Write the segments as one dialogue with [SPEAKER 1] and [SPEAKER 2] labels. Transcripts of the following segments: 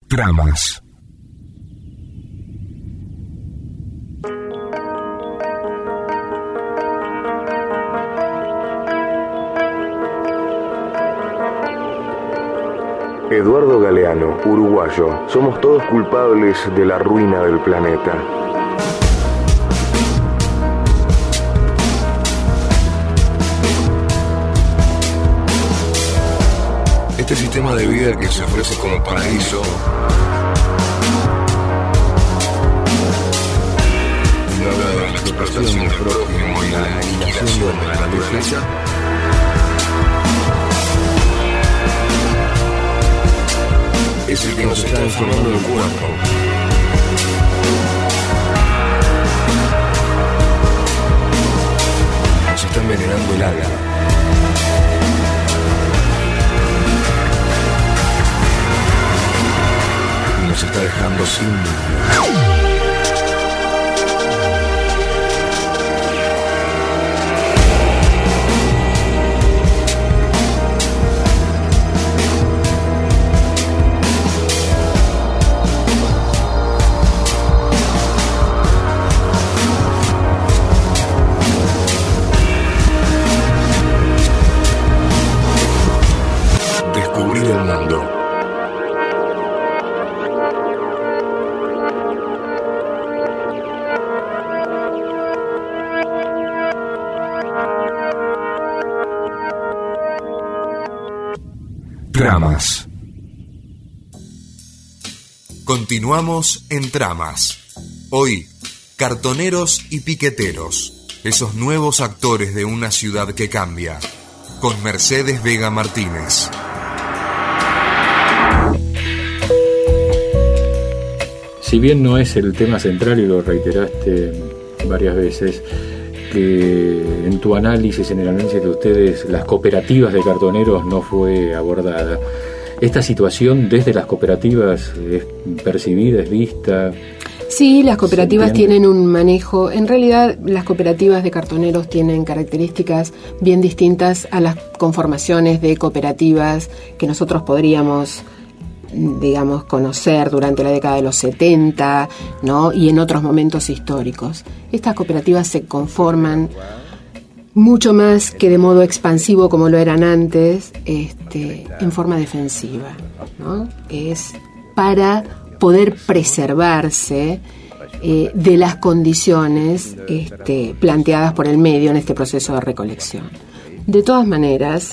[SPEAKER 1] Tramas.
[SPEAKER 2] Eduardo Galeano, uruguayo. Somos todos culpables de la ruina del planeta.
[SPEAKER 1] Este sistema de vida que se ofrece como paraíso habla de la explotación del prójimo y la aniquilación de la naturaleza. Es el que nos está deformando el cuerpo. Nos está envenenando el alma. Y nos está dejando sin vida. Tramas.
[SPEAKER 3] Continuamos en Tramas. Hoy, cartoneros y piqueteros, esos nuevos actores de una ciudad que cambia, con Mercedes Vega Martínez.
[SPEAKER 4] Si bien no es el tema central y lo reiteraste varias veces, que en tu análisis, en el análisis de ustedes, las cooperativas de cartoneros no fue abordada. ¿Esta situación desde las cooperativas es percibida, es vista?
[SPEAKER 5] Sí, las cooperativas tienen un manejo. En realidad, las cooperativas de cartoneros tienen características bien distintas a las conformaciones de cooperativas que nosotros podríamos, digamos, conocer durante la década de los 70, ¿no? Y en otros momentos históricos. Estas cooperativas se conforman mucho más que de modo expansivo como lo eran antes, en forma defensiva, ¿no? Es para poder preservarse de las condiciones planteadas por el medio en este proceso de recolección. De todas maneras,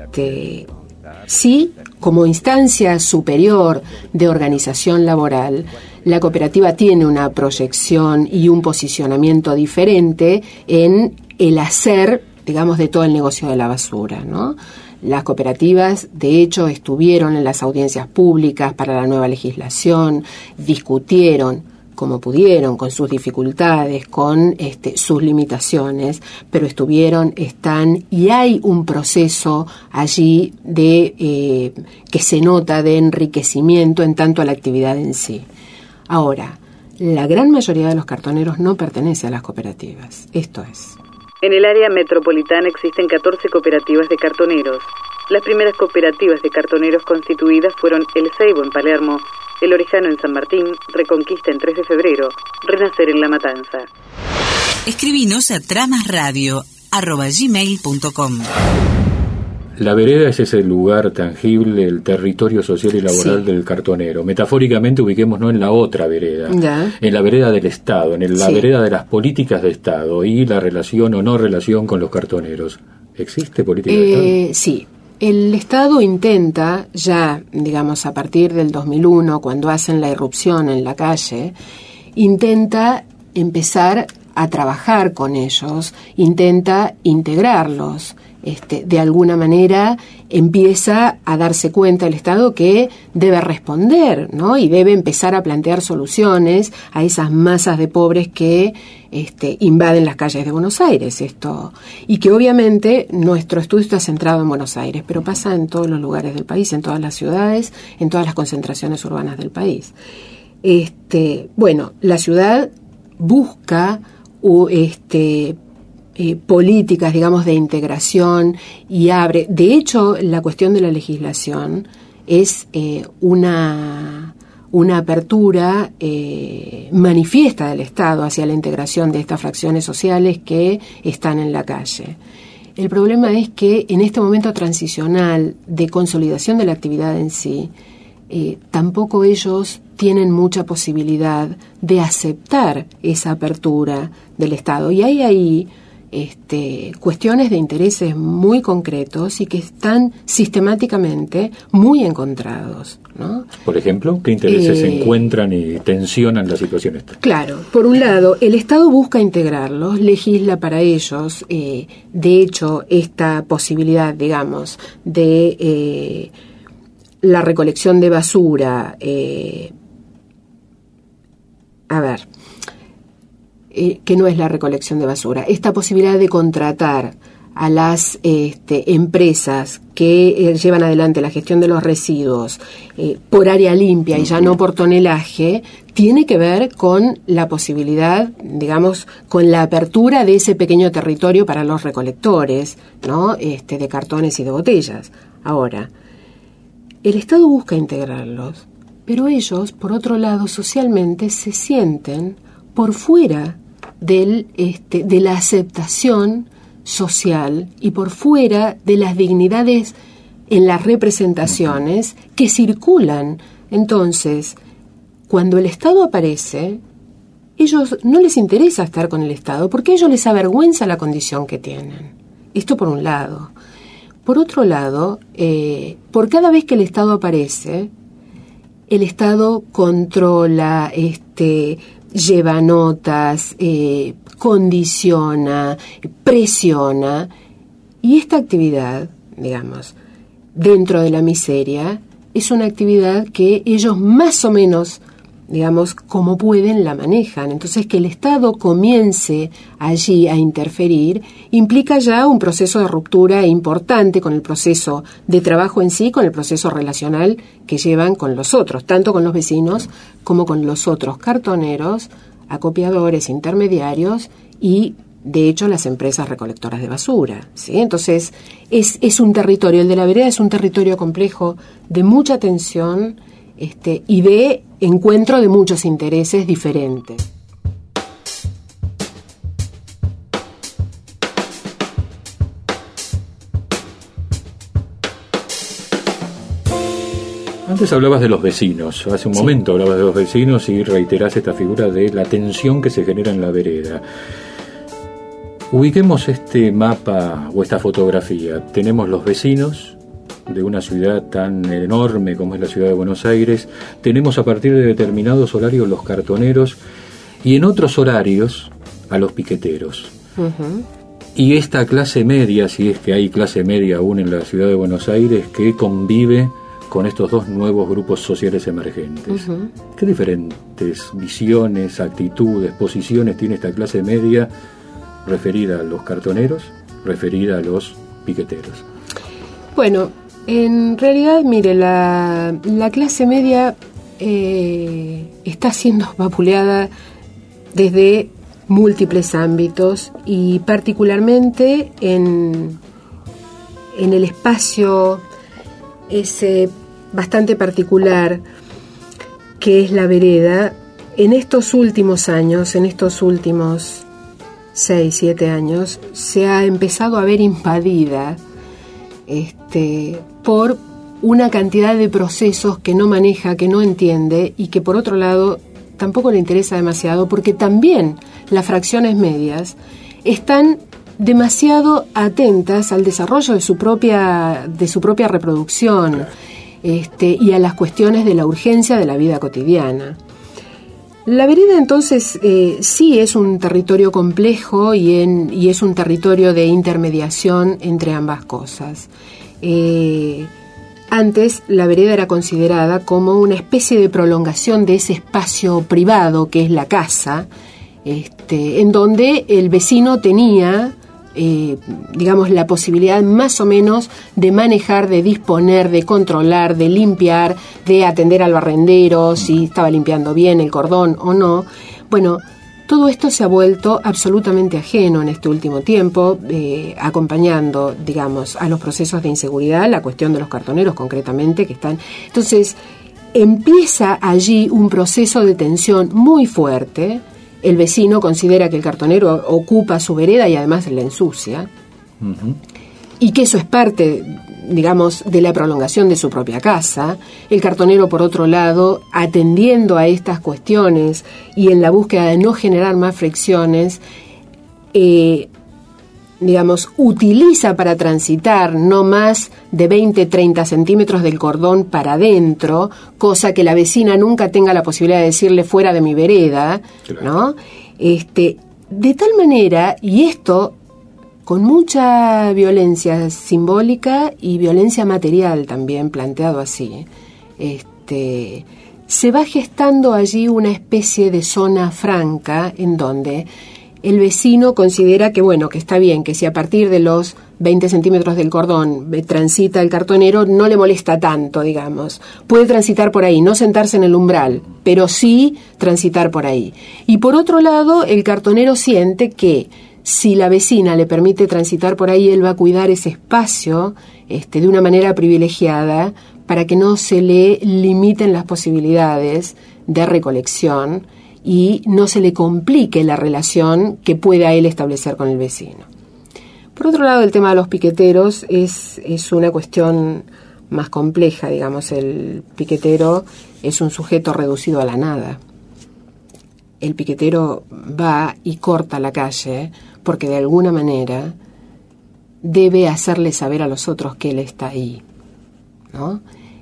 [SPEAKER 5] sí, como instancia superior de organización laboral, la cooperativa tiene una proyección y un posicionamiento diferente en el hacer, digamos, de todo el negocio de la basura, ¿no? Las cooperativas, de hecho, estuvieron en las audiencias públicas para la nueva legislación, discutieron como pudieron, con sus dificultades, con sus limitaciones, pero están, y hay un proceso allí de que se nota de enriquecimiento en tanto a la actividad en sí. Ahora, la gran mayoría de los cartoneros no pertenece a las cooperativas, esto es.
[SPEAKER 6] En el área metropolitana existen 14 cooperativas de cartoneros. Las primeras cooperativas de cartoneros constituidas fueron El Ceibo en Palermo, El Orejano en San Martín, Reconquista en 3 de febrero, Renacer en La Matanza.
[SPEAKER 7] Escribinos a tramasradio@gmail.com.
[SPEAKER 4] La vereda es ese lugar tangible, el territorio social y laboral del cartonero. Metafóricamente, ubiquémonos en la otra vereda, en la vereda del Estado, la vereda de las políticas de Estado y la relación o no relación con los cartoneros. ¿Existe política de Estado?
[SPEAKER 5] Sí. El Estado intenta, ya, digamos, a partir del 2001, cuando hacen la irrupción en la calle, intenta empezar a trabajar con ellos, intenta integrarlos. De alguna manera empieza a darse cuenta el Estado que debe responder, ¿no? Y debe empezar a plantear soluciones a esas masas de pobres que invaden las calles de Buenos Aires. Y que obviamente nuestro estudio está centrado en Buenos Aires, pero pasa en todos los lugares del país, en todas las ciudades, en todas las concentraciones urbanas del país. La ciudad busca políticas, digamos, de integración y abre. De hecho, la cuestión de la legislación es una una apertura manifiesta del Estado hacia la integración de estas fracciones sociales que están en la calle. El problema es que en este momento transicional de consolidación de la actividad en sí, tampoco ellos tienen mucha posibilidad de aceptar esa apertura del Estado. Y hay ahí cuestiones de intereses muy concretos y que están sistemáticamente muy encontrados, ¿no?
[SPEAKER 4] Por ejemplo, ¿qué intereses se encuentran y tensionan la situación esta? Claro,
[SPEAKER 5] por un lado, el Estado busca integrarlos, legisla para ellos. De hecho, esta posibilidad, digamos, de la recolección de basura, que no es la recolección de basura, esta posibilidad de contratar a las empresas que llevan adelante la gestión de los residuos por área limpia y ya no por tonelaje, tiene que ver con la posibilidad, digamos, con la apertura de ese pequeño territorio para los recolectores, ¿no? De cartones y de botellas. Ahora, el Estado busca integrarlos, pero ellos, por otro lado, socialmente se sienten por fuera de la aceptación social y por fuera de las dignidades en las representaciones que circulan. Entonces, cuando el Estado aparece, ellos no les interesa estar con el Estado porque a ellos les avergüenza la condición que tienen. Esto por un lado. Por otro lado, por cada vez que el Estado aparece, el Estado controla, lleva notas, condiciona, presiona, y esta actividad, digamos, dentro de la miseria, es una actividad que ellos más o menos, digamos, como pueden, la manejan. Entonces, que el Estado comience allí a interferir implica ya un proceso de ruptura importante con el proceso de trabajo en sí, con el proceso relacional que llevan con los otros, tanto con los vecinos como con los otros cartoneros, acopiadores, intermediarios y, de hecho, las empresas recolectoras de basura, ¿sí? Entonces, es un territorio, el de la vereda es un territorio complejo de mucha tensión y de encuentro de muchos intereses diferentes.
[SPEAKER 4] Antes hablabas de los vecinos, hace un momento hablabas de los vecinos y reiterás esta figura de la tensión que se genera en la vereda. Ubiquemos este mapa o esta fotografía. Tenemos los vecinos de una ciudad tan enorme como es la ciudad de Buenos Aires, tenemos a partir de determinados horarios los cartoneros y en otros horarios a los piqueteros. Uh-huh. Y esta clase media, si es que hay clase media aún en la ciudad de Buenos Aires, que convive con estos dos nuevos grupos sociales emergentes. Uh-huh. ¿Qué diferentes visiones, actitudes, posiciones tiene esta clase media referida a los cartoneros, referida a los piqueteros?
[SPEAKER 5] Bueno, en realidad, mire, la clase media está siendo vapuleada desde múltiples ámbitos y particularmente en el espacio ese bastante particular que es la vereda. En estos últimos años, en estos últimos 6, 7 años, se ha empezado a ver invadida por una cantidad de procesos que no maneja, que no entiende y que por otro lado tampoco le interesa demasiado, porque también las fracciones medias están demasiado atentas al desarrollo de su propia reproducción y a las cuestiones de la urgencia de la vida cotidiana. La vereda entonces sí es un territorio complejo y es un territorio de intermediación entre ambas cosas. Antes la vereda era considerada como una especie de prolongación de ese espacio privado que es la casa, en donde el vecino tenía digamos, la posibilidad más o menos de manejar, de disponer, de controlar, de limpiar, de atender al barrendero, si estaba limpiando bien el cordón o no. Bueno, todo esto se ha vuelto absolutamente ajeno en este último tiempo, acompañando, digamos, a los procesos de inseguridad, la cuestión de los cartoneros concretamente, que están... Entonces, empieza allí un proceso de tensión muy fuerte. El vecino considera que el cartonero ocupa su vereda y además la ensucia. Uh-huh. Y que eso es parte, digamos, de la prolongación de su propia casa. El cartonero, por otro lado, atendiendo a estas cuestiones y en la búsqueda de no generar más fricciones, digamos, utiliza para transitar no más de 20-30 centímetros del cordón para adentro, cosa que la vecina nunca tenga la posibilidad de decirle fuera de mi vereda, claro, ¿no? De tal manera, y esto con mucha violencia simbólica y violencia material también, planteado así, se va gestando allí una especie de zona franca en donde el vecino considera que, bueno, que está bien, que si a partir de los 20 centímetros del cordón transita el cartonero, no le molesta tanto, digamos. Puede transitar por ahí, no sentarse en el umbral, pero sí transitar por ahí. Y por otro lado, el cartonero siente que si la vecina le permite transitar por ahí, él va a cuidar ese espacio de una manera privilegiada para que no se le limiten las posibilidades de recolección y no se le complique la relación que pueda él establecer con el vecino. Por otro lado, el tema de los piqueteros es una cuestión más compleja, digamos. El piquetero es un sujeto reducido a la nada. El piquetero va y corta la calle porque de alguna manera debe hacerle saber a los otros que él está ahí, ¿no?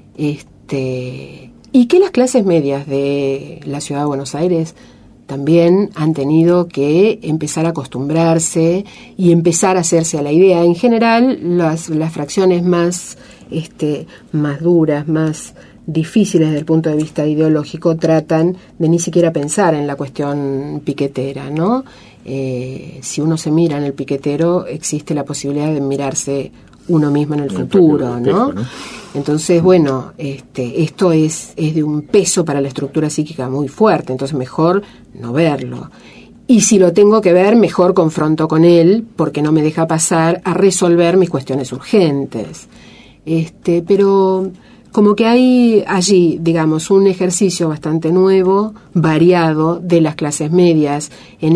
[SPEAKER 5] Y que las clases medias de la ciudad de Buenos Aires también han tenido que empezar a acostumbrarse y empezar a hacerse a la idea. En general, las fracciones más duras, más difíciles desde el punto de vista ideológico, tratan de ni siquiera pensar en la cuestión piquetera, ¿no? Si uno se mira en el piquetero, existe la posibilidad de mirarse uno mismo en el futuro, ¿no? Entonces, bueno, esto es de un peso para la estructura psíquica muy fuerte, entonces mejor no verlo. Y si lo tengo que ver, mejor confronto con él, porque no me deja pasar a resolver mis cuestiones urgentes. Pero como que hay allí, digamos, un ejercicio bastante nuevo, variado, de las clases medias en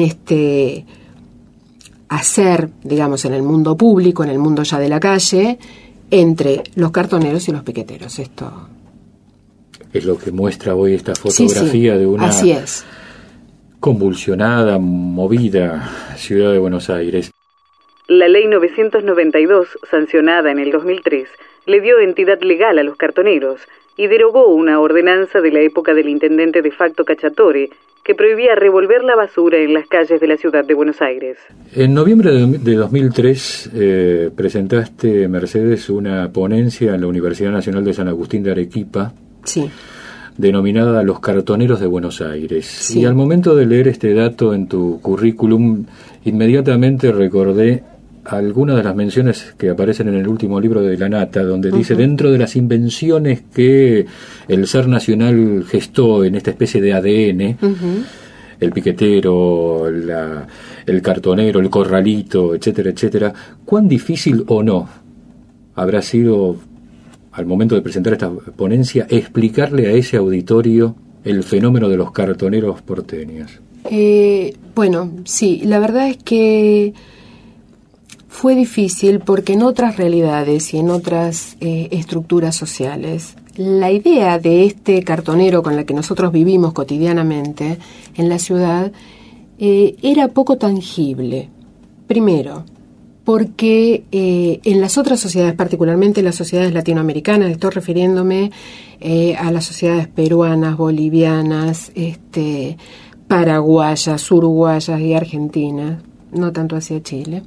[SPEAKER 5] hacer, digamos, en el mundo público, en el mundo ya de la calle, entre los cartoneros y los piqueteros. Esto
[SPEAKER 4] es lo que muestra hoy esta fotografía de una
[SPEAKER 5] así es.
[SPEAKER 4] Convulsionada, movida ciudad de Buenos Aires.
[SPEAKER 6] La Ley 992, sancionada en el 2003, le dio entidad legal a los cartoneros y derogó una ordenanza de la época del intendente de facto Cacciatore que prohibía revolver la basura en las calles de la ciudad de Buenos Aires.
[SPEAKER 4] En noviembre de 2003 presentaste, Mercedes, una ponencia en la Universidad Nacional de San Agustín de Arequipa,
[SPEAKER 5] sí,
[SPEAKER 4] denominada Los Cartoneros de Buenos Aires.
[SPEAKER 5] Sí.
[SPEAKER 4] Y al momento de leer este dato en tu currículum, inmediatamente recordé algunas de las menciones que aparecen en el último libro de La Nata, donde dice, dentro de las invenciones que el ser nacional gestó en esta especie de ADN, el piquetero, el cartonero, el corralito, etcétera, etcétera, ¿cuán difícil o no habrá sido, al momento de presentar esta ponencia, explicarle a ese auditorio el fenómeno de los cartoneros porteños?
[SPEAKER 5] Bueno, sí, la verdad es que fue difícil porque en otras realidades y en otras estructuras sociales, la idea de este cartonero con la que nosotros vivimos cotidianamente en la ciudad era poco tangible. Primero, porque en las otras sociedades, particularmente en las sociedades latinoamericanas, estoy refiriéndome a las sociedades peruanas, bolivianas, paraguayas, uruguayas y argentinas, no tanto hacia Chile.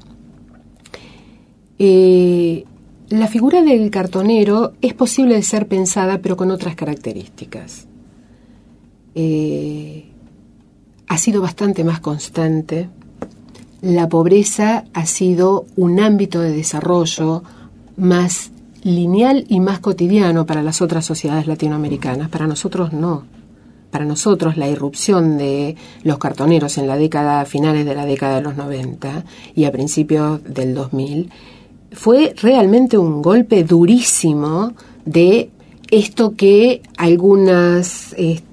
[SPEAKER 5] La figura del cartonero es posible de ser pensada, pero con otras características. Ha sido bastante más constante. La pobreza ha sido un ámbito de desarrollo más lineal y más cotidiano para las otras sociedades latinoamericanas. Para nosotros no. Para nosotros la irrupción de los cartoneros en finales de la década de los 90 y a principios del 2000 fue realmente un golpe durísimo de esto que algunas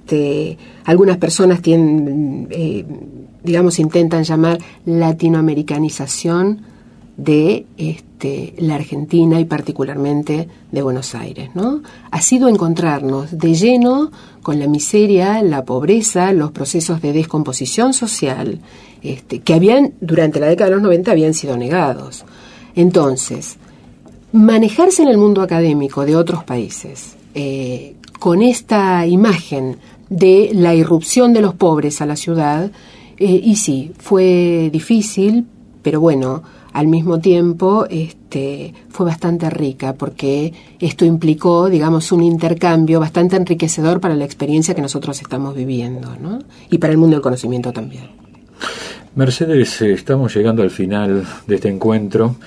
[SPEAKER 5] personas tienen, intentan llamar latinoamericanización de la Argentina y particularmente de Buenos Aires, ¿no? Ha sido encontrarnos de lleno con la miseria, la pobreza, los procesos de descomposición social que durante la década de los 90 habían sido negados. Entonces, manejarse en el mundo académico de otros países con esta imagen de la irrupción de los pobres a la ciudad, y sí, fue difícil, pero bueno, al mismo tiempo fue bastante rica, porque esto implicó, digamos, un intercambio bastante enriquecedor para la experiencia que nosotros estamos viviendo, ¿no? Y para el mundo del conocimiento también.
[SPEAKER 4] Mercedes, estamos llegando al final de este encuentro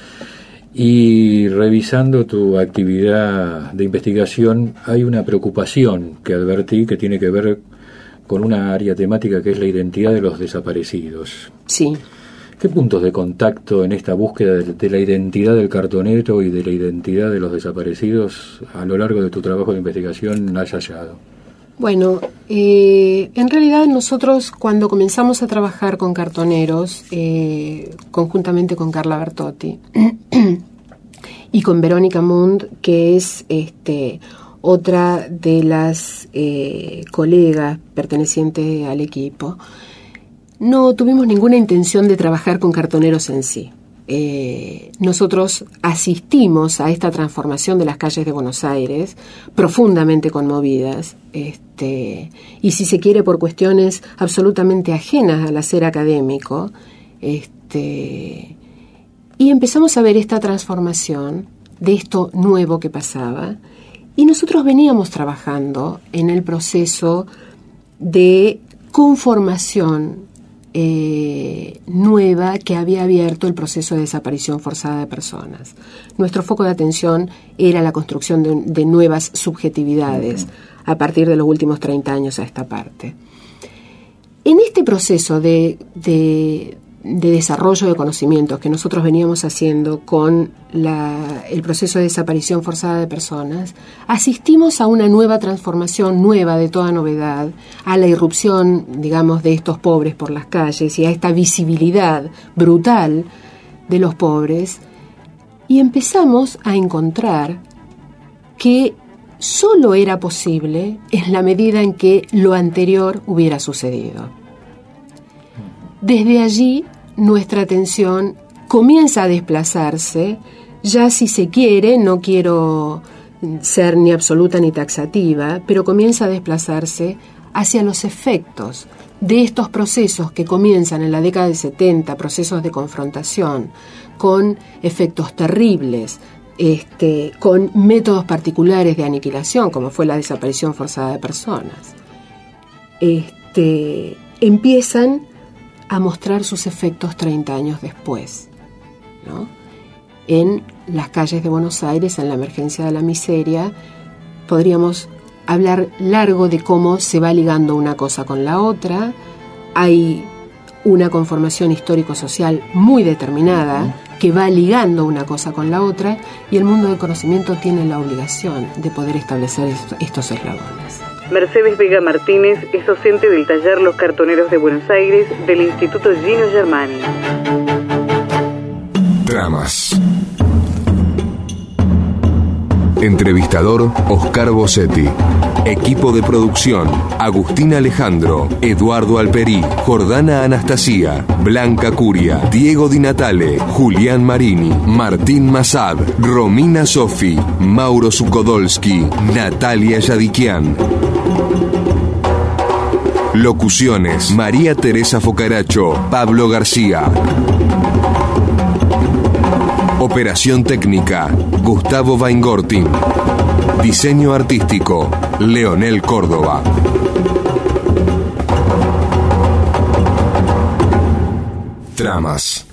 [SPEAKER 4] y revisando tu actividad de investigación hay una preocupación que advertí que tiene que ver con una área temática que es la identidad de los desaparecidos.
[SPEAKER 5] Sí.
[SPEAKER 4] ¿Qué puntos de contacto en esta búsqueda de la identidad del cartonero y de la identidad de los desaparecidos a lo largo de tu trabajo de investigación has hallado?
[SPEAKER 5] Bueno, en realidad nosotros cuando comenzamos a trabajar con cartoneros, conjuntamente con Carla Bertotti y con Verónica Mund, que es otra de las colegas pertenecientes al equipo, no tuvimos ninguna intención de trabajar con cartoneros en sí. Nosotros asistimos a esta transformación de las calles de Buenos Aires, profundamente conmovidas, y si se quiere por cuestiones absolutamente ajenas al hacer académico, y empezamos a ver esta transformación de esto nuevo que pasaba, y nosotros veníamos trabajando en el proceso de conformación nueva que había abierto el proceso de desaparición forzada de personas. Nuestro foco de atención era la construcción de nuevas subjetividades a partir de los últimos 30 años a esta parte. En este proceso de desarrollo de conocimientos que nosotros veníamos haciendo con el proceso de desaparición forzada de personas, asistimos a una nueva transformación, nueva de toda novedad, a la irrupción, digamos, de estos pobres por las calles y a esta visibilidad brutal de los pobres, y empezamos a encontrar que solo era posible en la medida en que lo anterior hubiera sucedido. Desde allí, nuestra atención comienza a desplazarse, ya si se quiere, no quiero ser ni absoluta ni taxativa, pero comienza a desplazarse hacia los efectos de estos procesos que comienzan en la década del 70, procesos de confrontación, con efectos terribles, con métodos particulares de aniquilación, como fue la desaparición forzada de personas. Empiezan a mostrar sus efectos 30 años después, ¿no? En las calles de Buenos Aires, en la emergencia de la miseria, podríamos hablar largo de cómo se va ligando una cosa con la otra. Hay una conformación histórico-social muy determinada que va ligando una cosa con la otra, y el mundo del conocimiento tiene la obligación de poder establecer estos eslabones.
[SPEAKER 6] Mercedes Vega Martínez es docente del taller Los Cartoneros de Buenos Aires del Instituto Gino Germani.
[SPEAKER 3] Tramas. Entrevistador Oscar Bossetti. Equipo de producción: Agustín Alejandro, Eduardo Alperí, Jordana Anastasia, Blanca Curia, Diego Di Natale, Julián Marini, Martín Masad, Romina Sofi, Mauro Sukodolski, Natalia Yadikian. Locuciones: María Teresa Focaracho, Pablo García. Operación técnica: Gustavo Weingortin. Diseño artístico: Leonel Córdoba. Tramas.